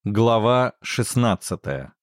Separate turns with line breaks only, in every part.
Глава 16.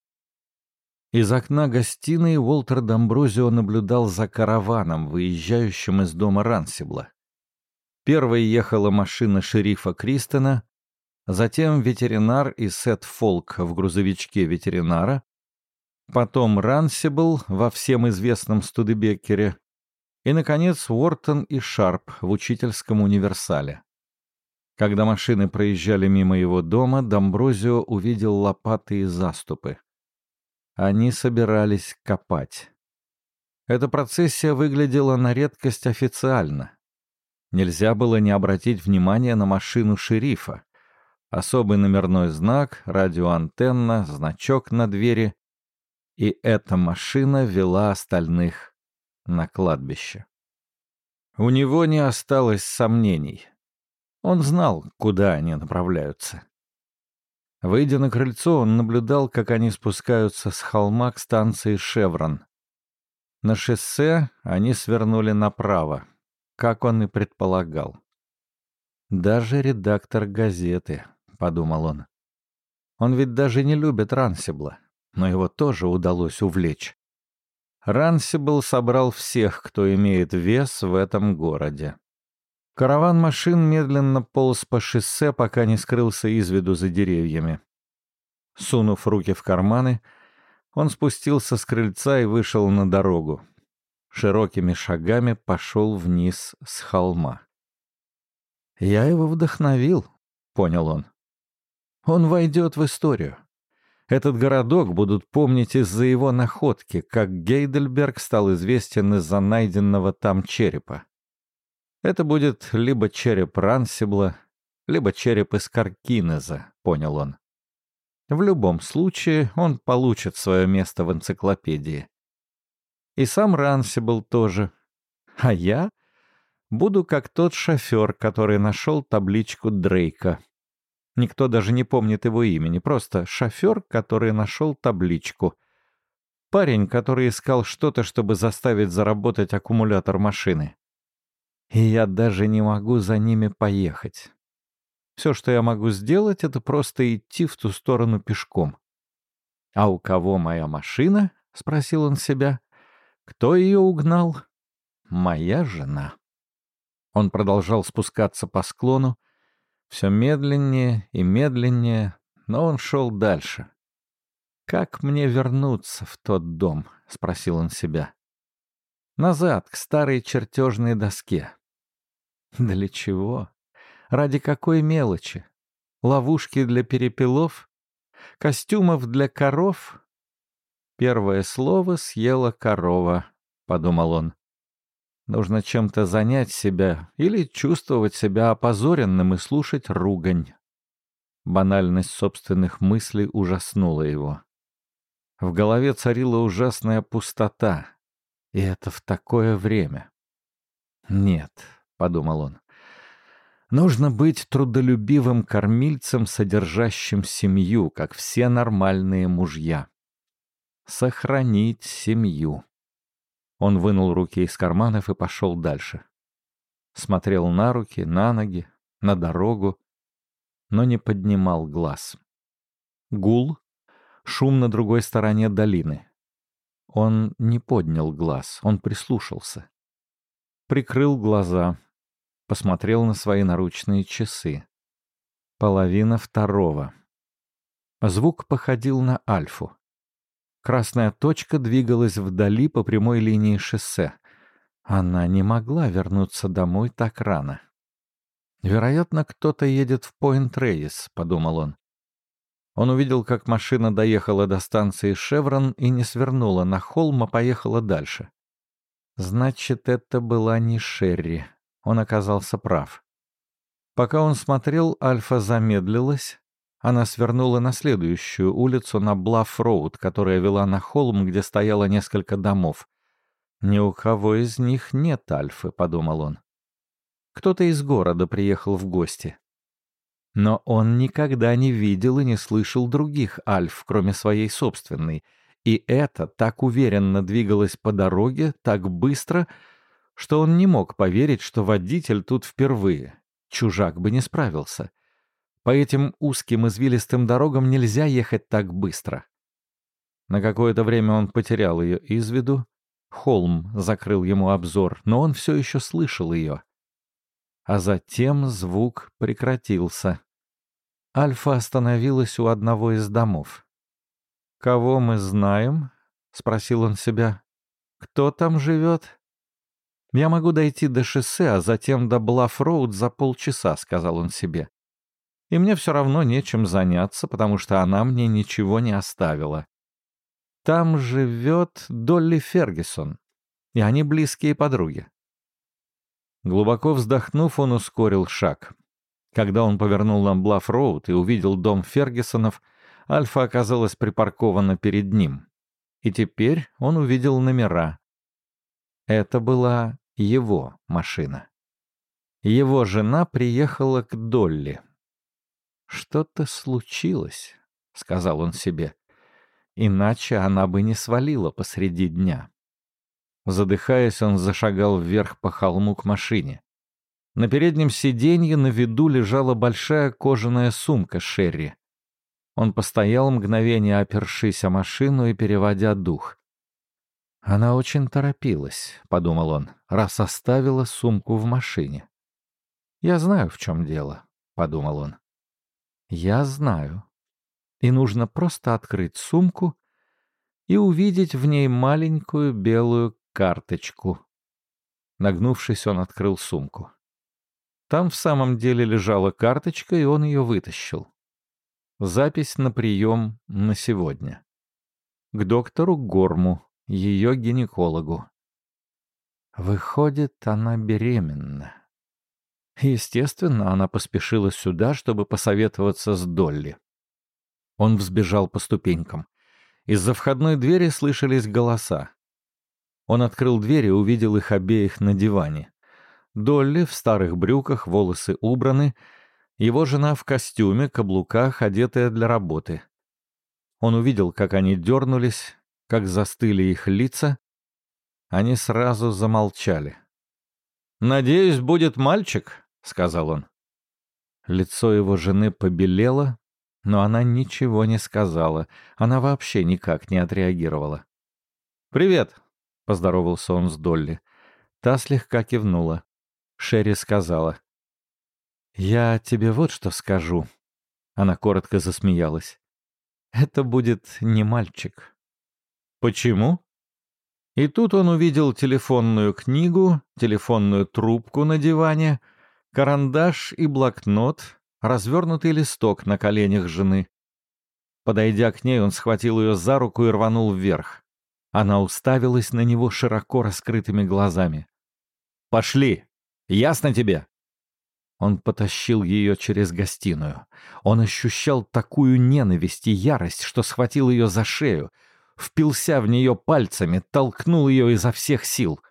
Из окна гостиной Уолтер Дамброзио наблюдал за караваном, выезжающим из дома Рансибла. Первой ехала машина шерифа Кристона, затем ветеринар и Сет Фолк в грузовичке ветеринара, потом Рансибл во всем известном Студебеккере и, наконец, Уортон и Шарп в учительском универсале. Когда машины проезжали мимо его дома, Дамброзио увидел лопаты и заступы. Они собирались копать. Эта процессия выглядела на редкость официально. Нельзя было не обратить внимания на машину шерифа. Особый номерной знак, радиоантенна, значок на двери. И эта машина вела остальных на кладбище. У него не осталось сомнений. Он знал, куда они направляются. Выйдя на крыльцо, он наблюдал, как они спускаются с холма к станции «Шеврон». На шоссе они свернули направо, как он и предполагал. «Даже редактор газеты», — подумал он. Он ведь даже не любит Рансибла, но его тоже удалось увлечь. Рансибл собрал всех, кто имеет вес в этом городе. Караван машин медленно полз по шоссе, пока не скрылся из виду за деревьями. Сунув руки в карманы, он спустился с крыльца и вышел на дорогу. Широкими шагами пошел вниз с холма. «Я его вдохновил», — понял он. «Он войдет в историю. Этот городок будут помнить из-за его находки, как Гейдельберг стал известен из-за найденного там черепа. Это будет либо череп Рансибла, либо череп из Каркинеза, понял он. В любом случае он получит свое место в энциклопедии. И сам Рансибл тоже. А я буду как тот шофер, который нашел табличку Дрейка. Никто даже не помнит его имени, просто шофер, который нашел табличку. Парень, который искал что-то, чтобы заставить заработать аккумулятор машины. И я даже не могу за ними поехать. Все, что я могу сделать, это просто идти в ту сторону пешком. «А у кого моя машина?» — спросил он себя. «Кто ее угнал?» «Моя жена». Он продолжал спускаться по склону, все медленнее и медленнее, но он шел дальше. «Как мне вернуться в тот дом?» — спросил он себя. «Назад, к старой чертежной доске». Для чего? Ради какой мелочи? Ловушки для перепелов? Костюмов для коров? Первое слово съела корова, подумал он. Нужно чем-то занять себя или чувствовать себя опозоренным и слушать ругань. Банальность собственных мыслей ужаснула его. В голове царила ужасная пустота. И это в такое время. Нет, — подумал он. Нужно быть трудолюбивым кормильцем, содержащим семью, как все нормальные мужья. Сохранить семью. Он вынул руки из карманов и пошел дальше. Смотрел на руки, на ноги, на дорогу, но не поднимал глаз. Гул, шум на другой стороне долины. Он не поднял глаз, он прислушался. Прикрыл глаза. Посмотрел на свои наручные часы. 1:30. Звук походил на альфу. Красная точка двигалась вдали по прямой линии шоссе. Она не могла вернуться домой так рано. «Вероятно, кто-то едет в Пойнт-Рейс», — подумал он. Он увидел, как машина доехала до станции «Шеврон» и не свернула на холм, а поехала дальше. Значит, это была не Шерри. Он оказался прав. Пока он смотрел, Альфа замедлилась. Она свернула на следующую улицу, на Блафф-роуд, которая вела на холм, где стояло несколько домов. «Ни у кого из них нет Альфы», — подумал он. Кто-то из города приехал в гости. Но он никогда не видел и не слышал других Альф, кроме своей собственной. И это так уверенно двигалось по дороге, так быстро, что он не мог поверить, что водитель тут впервые. Чужак бы не справился. По этим узким извилистым дорогам нельзя ехать так быстро. На какое-то время он потерял ее из виду. Холм закрыл ему обзор, но он все еще слышал ее. А затем звук прекратился. Альфа остановилась у одного из домов. «Кого мы знаем?» — спросил он себя. «Кто там живет?» «Я могу дойти до шоссе, а затем до Блафф-Роуд за полчаса», — сказал он себе. «И мне все равно нечем заняться, потому что она мне ничего не оставила. Там живет Долли Фергюсон, и они близкие подруги». Глубоко вздохнув, он ускорил шаг. Когда он повернул на Блафф-Роуд и увидел дом Фергюсонов, Альфа оказалась припаркована перед ним. И теперь он увидел номера. Это была его машина. Его жена приехала к Долли. «Что-то случилось», — сказал он себе. «Иначе она бы не свалила посреди дня». Задыхаясь, он зашагал вверх по холму к машине. На переднем сиденье на виду лежала большая кожаная сумка Шерри. Он постоял мгновение, опершись о машину и переводя дух. «Она очень торопилась», — подумал он, — «раз оставила сумку в машине». «Я знаю, в чем дело», — подумал он. «Я знаю. И нужно просто открыть сумку и увидеть в ней маленькую белую карточку». Нагнувшись, он открыл сумку. Там в самом деле лежала карточка, и он ее вытащил. Запись на прием на сегодня. К доктору Горму, ее гинекологу. Выходит, она беременна. Естественно, она поспешила сюда, чтобы посоветоваться с Долли. Он взбежал по ступенькам. Из-за входной двери слышались голоса. Он открыл дверь и увидел их обеих на диване. Долли в старых брюках, волосы убраны, его жена в костюме, каблуках, одетая для работы. Он увидел, как они дернулись, как застыли их лица. Они сразу замолчали. «Надеюсь, будет мальчик», — сказал он. Лицо его жены побелело, но она ничего не сказала. Она вообще никак не отреагировала. «Привет», — поздоровался он с Долли. Та слегка кивнула. Шерри сказала: «Я тебе вот что скажу». Она коротко засмеялась. «Это будет не мальчик». «Почему?» И тут он увидел телефонную книгу, телефонную трубку на диване, карандаш и блокнот, развернутый листок на коленях жены. Подойдя к ней, он схватил ее за руку и рванул вверх. Она уставилась на него широко раскрытыми глазами. «Пошли! Ясно тебе?» Он потащил ее через гостиную. Он ощущал такую ненависть и ярость, что схватил ее за шею, впился в нее пальцами, толкнул ее изо всех сил.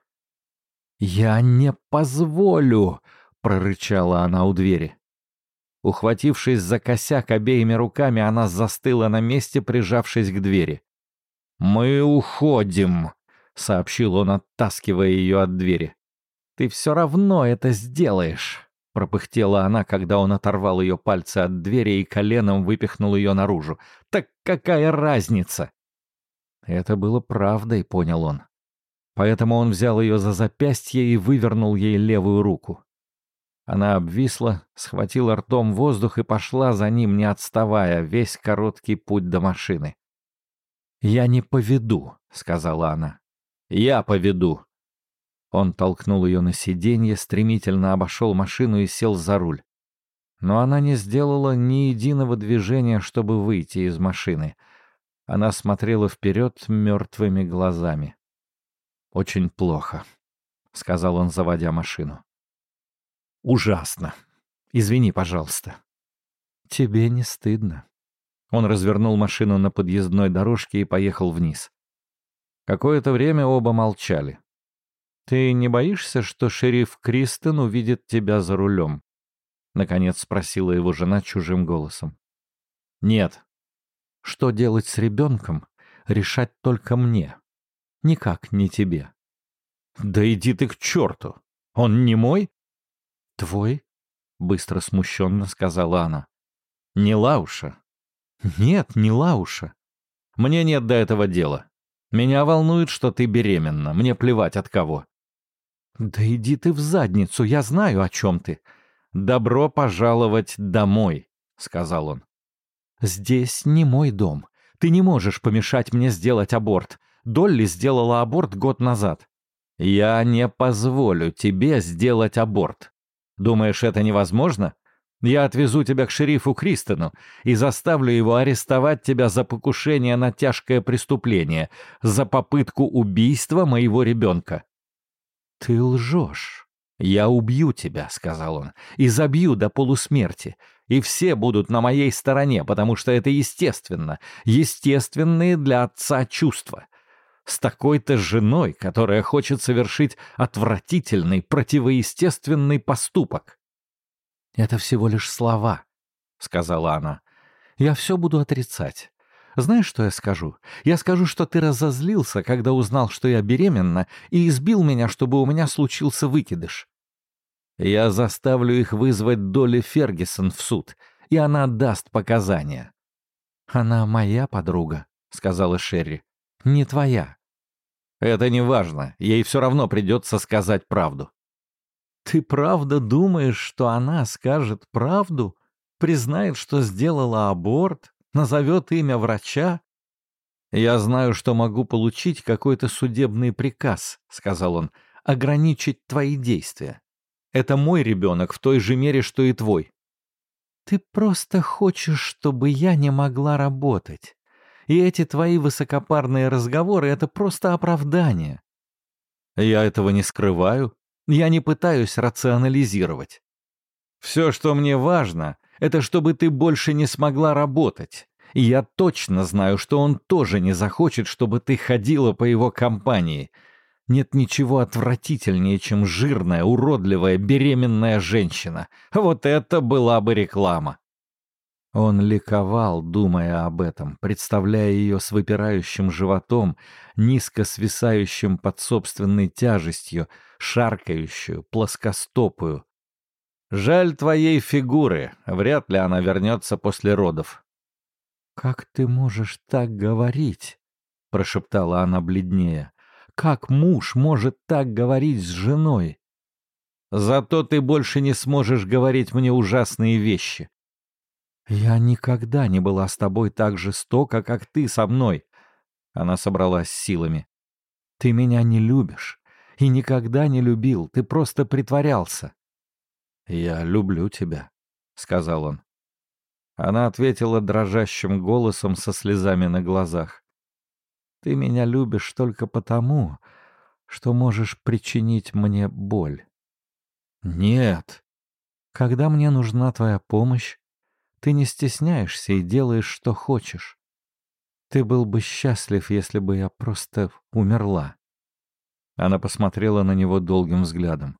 «Я не позволю!» — прорычала она у двери. Ухватившись за косяк обеими руками, она застыла на месте, прижавшись к двери. «Мы уходим!» — сообщил он, оттаскивая ее от двери. «Ты все равно это сделаешь!» — пропыхтела она, когда он оторвал ее пальцы от двери и коленом выпихнул ее наружу. «Так какая разница?» Это было правдой, понял он. Поэтому он взял ее за запястье и вывернул ей левую руку. Она обвисла, схватила ртом воздух и пошла за ним, не отставая, весь короткий путь до машины. «Я не поведу», — сказала она. «Я поведу». Он толкнул ее на сиденье, стремительно обошел машину и сел за руль. Но она не сделала ни единого движения, чтобы выйти из машины. Она смотрела вперед мертвыми глазами. «Очень плохо», — сказал он, заводя машину. «Ужасно. Извини, пожалуйста». «Тебе не стыдно?» Он развернул машину на подъездной дорожке и поехал вниз. Какое-то время оба молчали. «Ты не боишься, что шериф Кристен увидит тебя за рулем?» — наконец спросила его жена чужим голосом. «Нет». «Что делать с ребенком, решать только мне. Никак не тебе». «Да иди ты к черту! Он не мой?» «Твой?» — быстро смущенно сказала она. Не Лауша. Нет, не Лауша. Мне нет до этого дела. Меня волнует, что ты беременна. Мне плевать от кого. Да иди ты в задницу, я знаю, о чем ты. Добро пожаловать домой, сказал он. Здесь не мой дом. Ты не можешь помешать мне сделать аборт. Долли сделала аборт год назад. Я не позволю тебе сделать аборт. Думаешь, это невозможно? Я отвезу тебя к шерифу Кристону и заставлю его арестовать тебя за покушение на тяжкое преступление, за попытку убийства моего ребенка. Ты лжешь. Я убью тебя, сказал он, и забью до полусмерти. И все будут на моей стороне, потому что это естественно, естественные для отца чувства. С такой-то женой, которая хочет совершить отвратительный, противоестественный поступок. «Это всего лишь слова», — сказала она. «Я все буду отрицать. Знаешь, что я скажу? Я скажу, что ты разозлился, когда узнал, что я беременна, и избил меня, чтобы у меня случился выкидыш. Я заставлю их вызвать Долли Фергюсон в суд, и она даст показания». «Она моя подруга», — сказала Шерри. «Не твоя». «Это не важно, ей все равно придется сказать правду». «Ты правда думаешь, что она скажет правду? Признает, что сделала аборт? Назовет имя врача?» «Я знаю, что могу получить какой-то судебный приказ», — сказал он, — «ограничить твои действия. Это мой ребенок в той же мере, что и твой». «Ты просто хочешь, чтобы я не могла работать. И эти твои высокопарные разговоры — это просто оправдание». «Я этого не скрываю. Я не пытаюсь рационализировать. Все, что мне важно, это чтобы ты больше не смогла работать. И я точно знаю, что он тоже не захочет, чтобы ты ходила по его компании. Нет ничего отвратительнее, чем жирная, уродливая, беременная женщина. Вот это была бы реклама». Он ликовал, думая об этом, представляя ее с выпирающим животом, низко свисающим под собственной тяжестью, шаркающую, плоскостопую. «Жаль твоей фигуры, вряд ли она вернется после родов». «Как ты можешь так говорить?» — прошептала она бледнее. «Как муж может так говорить с женой?» «Зато ты больше не сможешь говорить мне ужасные вещи». «Я никогда не была с тобой так жестока, как ты со мной». Она собралась силами. «Ты меня не любишь и никогда не любил, ты просто притворялся». «Я люблю тебя», — сказал он. Она ответила дрожащим голосом со слезами на глазах. «Ты меня любишь только потому, что можешь причинить мне боль». «Нет». «Когда мне нужна твоя помощь, ты не стесняешься и делаешь, что хочешь. Ты был бы счастлив, если бы я просто умерла». Она посмотрела на него долгим взглядом.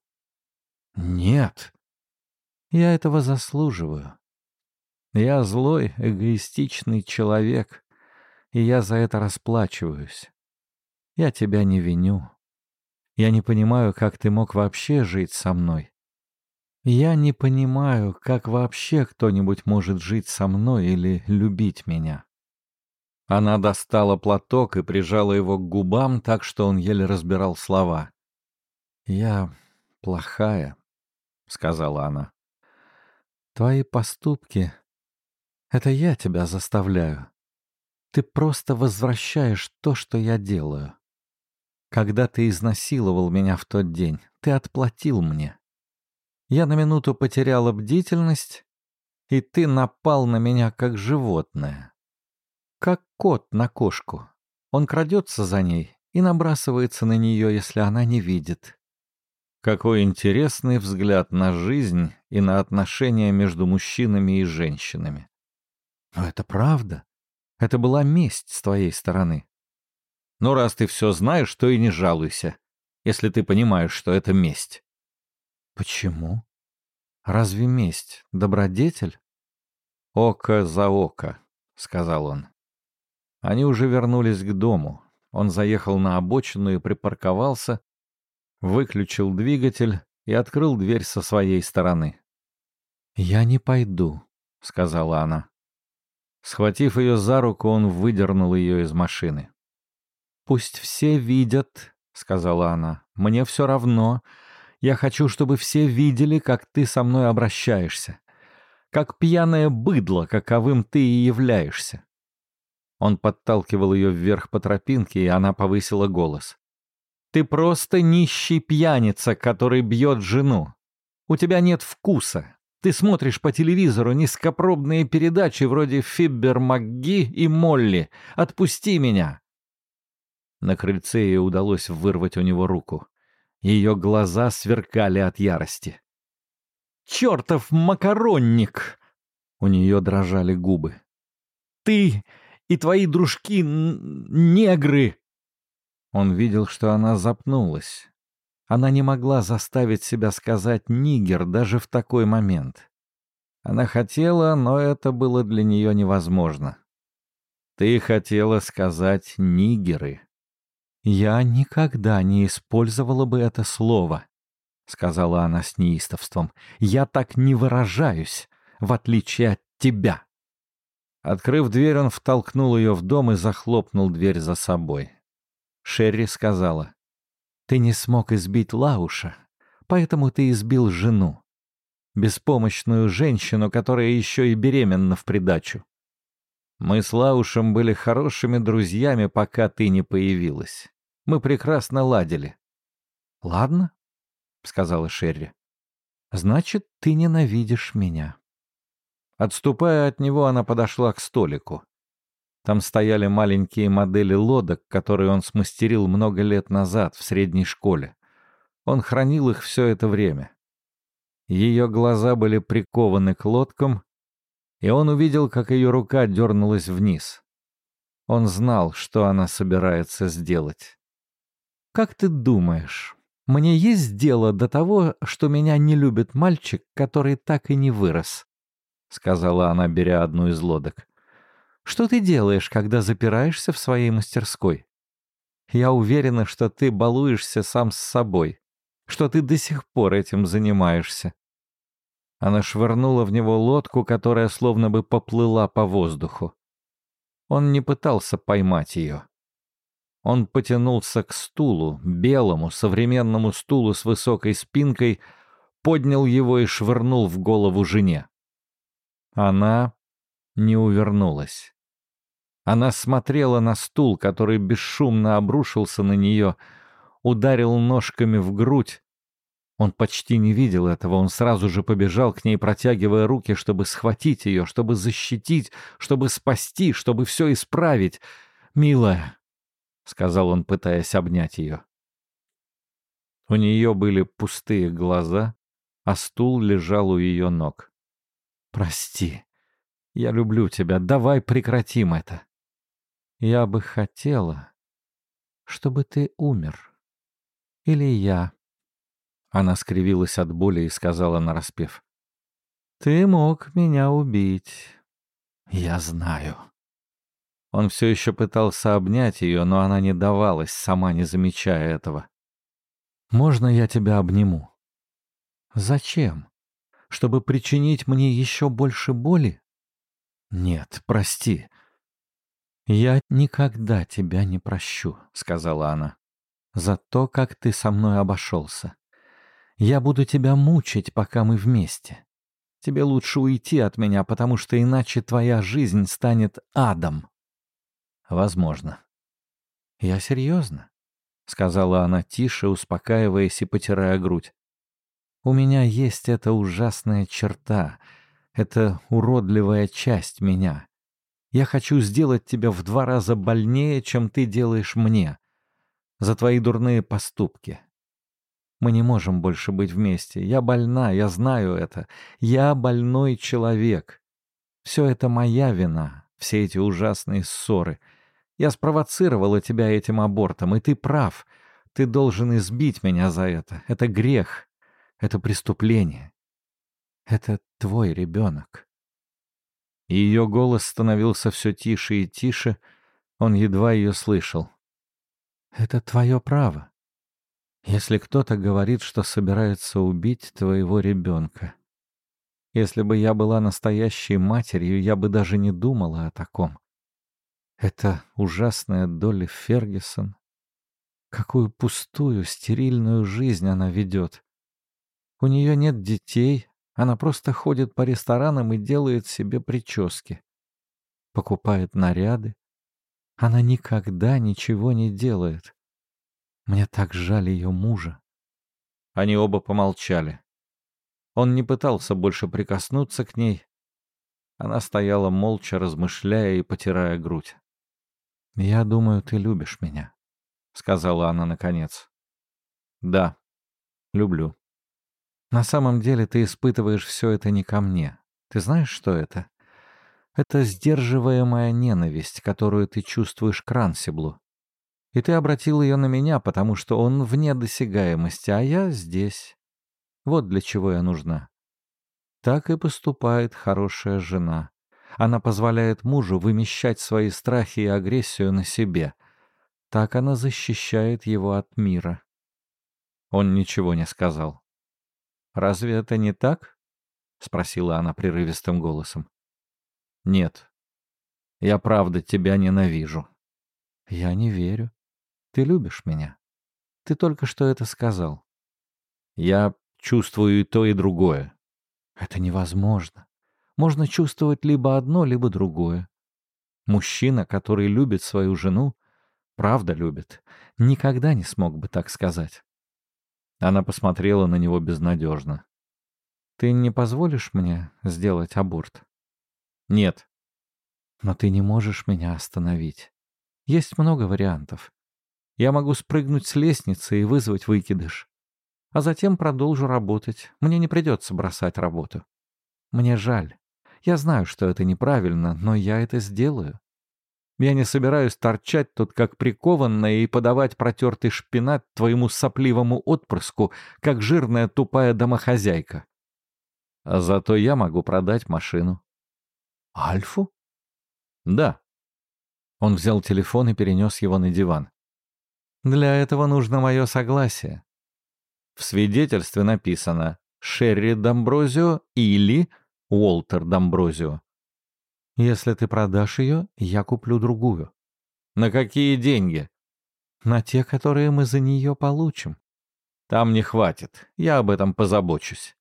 «Нет, я этого заслуживаю. Я злой, эгоистичный человек, и я за это расплачиваюсь. Я тебя не виню. Я не понимаю, как ты мог вообще жить со мной. Я не понимаю, как вообще кто-нибудь может жить со мной или любить меня». Она достала платок и прижала его к губам так, что он еле разбирал слова. «Я плохая», — сказала она. «Твои поступки — это я тебя заставляю. Ты просто возвращаешь то, что я делаю. Когда ты изнасиловал меня в тот день, ты отплатил мне. Я на минуту потеряла бдительность, и ты напал на меня как животное. Как кот на кошку. Он крадется за ней и набрасывается на нее, если она не видит». Какой интересный взгляд на жизнь и на отношения между мужчинами и женщинами. Но это правда. Это была месть с твоей стороны. Ну, раз ты все знаешь, то и не жалуйся, если ты понимаешь, что это месть. Почему? Разве месть добродетель? Око за око, сказал он. Они уже вернулись к дому. Он заехал на обочину и припарковался, выключил двигатель и открыл дверь со своей стороны. «Я не пойду», — сказала она. Схватив ее за руку, он выдернул ее из машины. «Пусть все видят», — сказала она. «Мне все равно. Я хочу, чтобы все видели, как ты со мной обращаешься. Как пьяное быдло, каковым ты и являешься». Он подталкивал ее вверх по тропинке, и она повысила голос. «Ты просто нищий пьяница, который бьет жену. У тебя нет вкуса. Ты смотришь по телевизору низкопробные передачи вроде «Фиббер МакГи» и «Молли». Отпусти меня!» На крыльце ей удалось вырвать у него руку. Ее глаза сверкали от ярости. «Чертов макаронник!» У нее дрожали губы. «Ты и твои дружки негры!» Он видел, что она запнулась. Она не могла заставить себя сказать «нигер» даже в такой момент. Она хотела, но это было для нее невозможно. «Ты хотела сказать «нигеры». «Я никогда не использовала бы это слово», — сказала она с неистовством. «Я так не выражаюсь, в отличие от тебя». Открыв дверь, он втолкнул ее в дом и захлопнул дверь за собой. Шерри сказала: «Ты не смог избить Лауша, поэтому ты избил жену. Беспомощную женщину, которая еще и беременна в придачу. Мы с Лаушем были хорошими друзьями, пока ты не появилась. Мы прекрасно ладили». «Ладно», — сказала Шерри. «Значит, ты ненавидишь меня». Отступая от него, она подошла к столику. Там стояли маленькие модели лодок, которые он смастерил много лет назад в средней школе. Он хранил их все это время. Ее глаза были прикованы к лодкам, и он увидел, как ее рука дернулась вниз. Он знал, что она собирается сделать. «Как ты думаешь, мне есть дело до того, что меня не любит мальчик, который так и не вырос?» — сказала она, беря одну из лодок. «Что ты делаешь, когда запираешься в своей мастерской? Я уверена, что ты балуешься сам с собой, что ты до сих пор этим занимаешься». Она швырнула в него лодку, которая словно бы поплыла по воздуху. Он не пытался поймать ее. Он потянулся к стулу, белому, современному стулу с высокой спинкой, поднял его и швырнул в голову жене. Она не увернулась. Она смотрела на стул, который бесшумно обрушился на нее, ударил ножками в грудь. Он почти не видел этого, он сразу же побежал к ней, протягивая руки, чтобы схватить ее, чтобы защитить, чтобы спасти, чтобы все исправить. «Милая», — сказал он, пытаясь обнять ее. У нее были пустые глаза, а стул лежал у ее ног. «Прости, я люблю тебя, давай прекратим это. Я бы хотела, чтобы ты умер. Или я». Она скривилась от боли и сказала нараспев: «Ты мог меня убить. Я знаю». Он все еще пытался обнять ее, но она не давалась, сама не замечая этого. «Можно я тебя обниму?» «Зачем? Чтобы причинить мне еще больше боли?» «Нет, прости». «Я никогда тебя не прощу», — сказала она, — «за то, как ты со мной обошелся. Я буду тебя мучить, пока мы вместе. Тебе лучше уйти от меня, потому что иначе твоя жизнь станет адом». «Возможно». «Я серьезно», — сказала она тише, успокаиваясь и потирая грудь. «У меня есть эта ужасная черта, эта уродливая часть меня. Я хочу сделать тебя в 2 раза больнее, чем ты делаешь мне, за твои дурные поступки. Мы не можем больше быть вместе. Я больна, я знаю это. Я больной человек. Все это моя вина, все эти ужасные ссоры. Я спровоцировала тебя этим абортом, и ты прав. Ты должен избить меня за это. Это грех. Это преступление. Это твой ребенок». И ее голос становился все тише и тише. Он едва ее слышал. «Это твое право. Если кто-то говорит, что собирается убить твоего ребенка, Если бы я была настоящей матерью, я бы даже не думала о таком. Это ужасная Долли Фергюсон. Какую пустую, стерильную жизнь она ведет. У нее нет детей, она просто ходит по ресторанам и делает себе прически. Покупает наряды. Она никогда ничего не делает. Мне так жаль ее мужа. Они оба помолчали. Он не пытался больше прикоснуться к ней. Она стояла молча, размышляя и потирая грудь. «Я думаю, ты любишь меня», — сказала она наконец. «Да, люблю. На самом деле ты испытываешь все это не ко мне. Ты знаешь, что это? Это сдерживаемая ненависть, которую ты чувствуешь к Рансиблу. И ты обратил ее на меня, потому что он вне досягаемости, а я здесь. Вот для чего я нужна. Так и поступает хорошая жена. Она позволяет мужу вымещать свои страхи и агрессию на себе. Так она защищает его от мира». Он ничего не сказал. «Разве это не так?» — спросила она прерывистым голосом. «Нет, я правда тебя ненавижу». «Я не верю. Ты любишь меня. Ты только что это сказал». «Я чувствую и то, и другое». «Это невозможно. Можно чувствовать либо одно, либо другое. Мужчина, который любит свою жену, правда любит, никогда не смог бы так сказать». Она посмотрела на него безнадежно. «Ты не позволишь мне сделать аборт?» «Нет». «Но ты не можешь меня остановить. Есть много вариантов. Я могу спрыгнуть с лестницы и вызвать выкидыш. А затем продолжу работать. Мне не придется бросать работу. Мне жаль. Я знаю, что это неправильно, но я это сделаю. Я не собираюсь торчать тут как прикованная и подавать протертый шпинат твоему сопливому отпрыску, как жирная тупая домохозяйка. А зато я могу продать машину». «Альфу?» «Да». Он взял телефон и перенес его на диван. «Для этого нужно мое согласие. В свидетельстве написано «Шерри Дамброзио» или «Уолтер Дамброзио». Если ты продашь ее, я куплю другую. На какие деньги? На те, которые мы за нее получим. Там не хватит, я об этом позабочусь.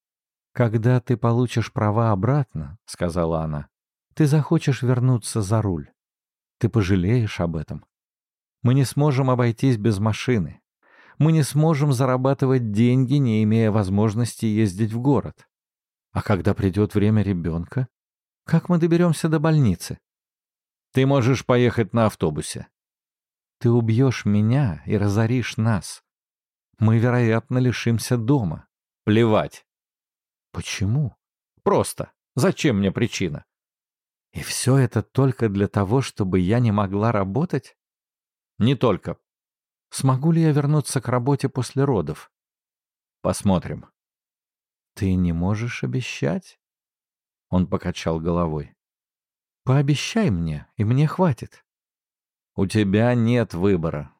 Когда ты получишь права обратно, сказала она, ты захочешь вернуться за руль. Ты пожалеешь об этом. Мы не сможем обойтись без машины. Мы не сможем зарабатывать деньги, не имея возможности ездить в город. А когда придет время ребенка, как мы доберемся до больницы? Ты можешь поехать на автобусе. Ты убьешь меня и разоришь нас. Мы, вероятно, лишимся дома. Плевать. Почему? Просто. Зачем мне причина? И все это только для того, чтобы я не могла работать? Не только. Смогу ли я вернуться к работе после родов? Посмотрим. Ты не можешь обещать? Он покачал головой. Пообещай мне, и мне хватит. У тебя нет выбора.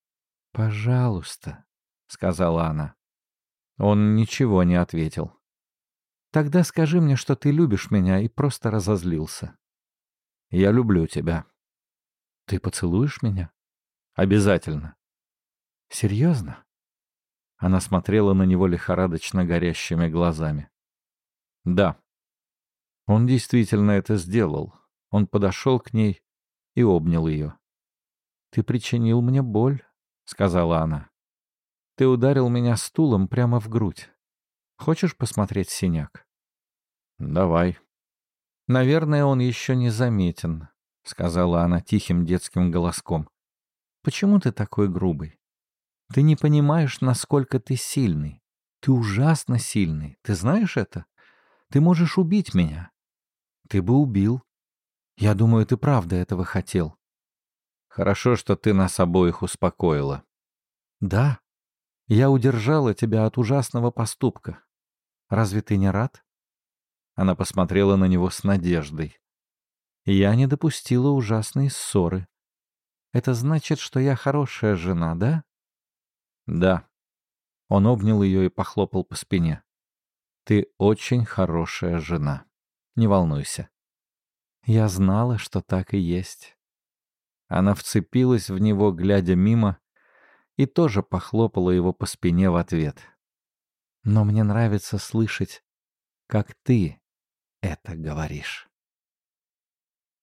Пожалуйста, сказала она. Он ничего не ответил. Тогда скажи мне, что ты любишь меня, и просто разозлился. Я люблю тебя. Ты поцелуешь меня? Обязательно. Серьезно? Она смотрела на него лихорадочно горящими глазами. Да. Он действительно это сделал. Он подошел к ней и обнял ее. «Ты причинил мне боль», — сказала она. «Ты ударил меня стулом прямо в грудь. Хочешь посмотреть синяк?» «Давай». «Наверное, он еще не заметен», — сказала она тихим детским голоском. «Почему ты такой грубый? Ты не понимаешь, насколько ты сильный. Ты ужасно сильный. Ты знаешь это? Ты можешь убить меня. Ты бы убил. Я думаю, ты правда этого хотел». «Хорошо, что ты нас обоих успокоила». «Да. Я удержала тебя от ужасного поступка. Разве ты не рад?» Она посмотрела на него с надеждой. «Я не допустила ужасной ссоры. Это значит, что я хорошая жена, да?» «Да». Он обнял ее и похлопал по спине. Ты очень хорошая жена. Не волнуйся. Я знала, что так и есть. Она вцепилась в него, глядя мимо, и тоже похлопала его по спине в ответ. Но мне нравится слышать, как ты это говоришь.